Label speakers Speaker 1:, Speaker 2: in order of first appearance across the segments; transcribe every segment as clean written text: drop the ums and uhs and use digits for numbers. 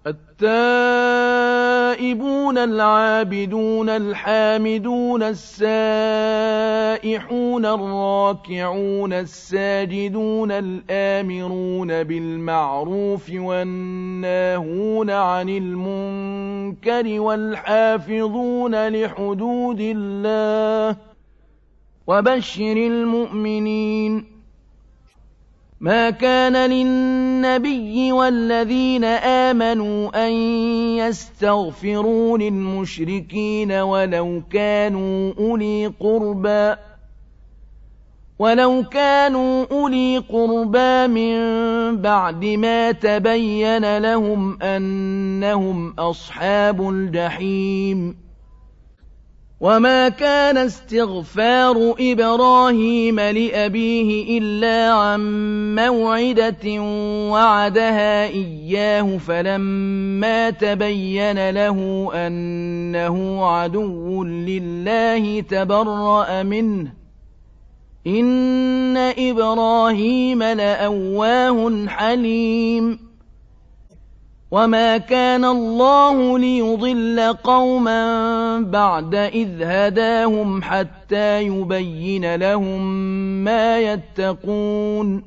Speaker 1: التائبون العابدون الحامدون السائحون الراكعون الساجدون الآمرون بالمعروف والناهون عن المنكر والحافظون لحدود الله وبشر المؤمنين. ما كان للنبي والذين آمنوا أن يستغفروا للمشركين ولو كانوا أولي قربى من بعد ما تبين لهم أنهم أصحاب الجحيم. وما كان استغفار إبراهيم لأبيه إلا عن موعدة وعدها إياه فلما تبين له أنه عدو لله تبرأ منه إن إبراهيم لأواه حليم. وما كان الله ليضل قوما بعد إذ هداهم حتى يبين لهم ما يتقون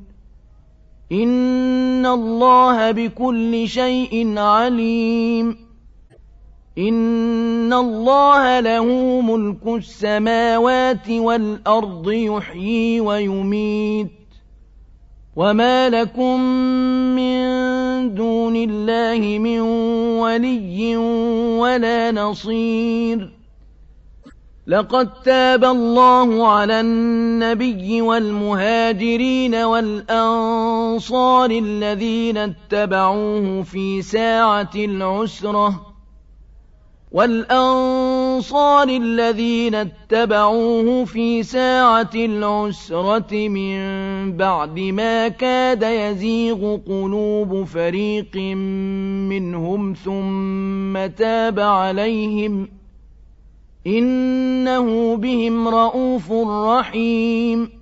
Speaker 1: إن الله بكل شيء عليم. إن الله له ملك السماوات والأرض يحيي ويميت وما لكم من دون الله من ولي ولا نصير. لقد تاب الله على النبي والمهاجرين والأنصار الذين اتبعوه في ساعة العسرة من بعد ما كاد يزيغ قلوب فريق منهم ثم تاب عليهم إنه بهم رءوف رحيم.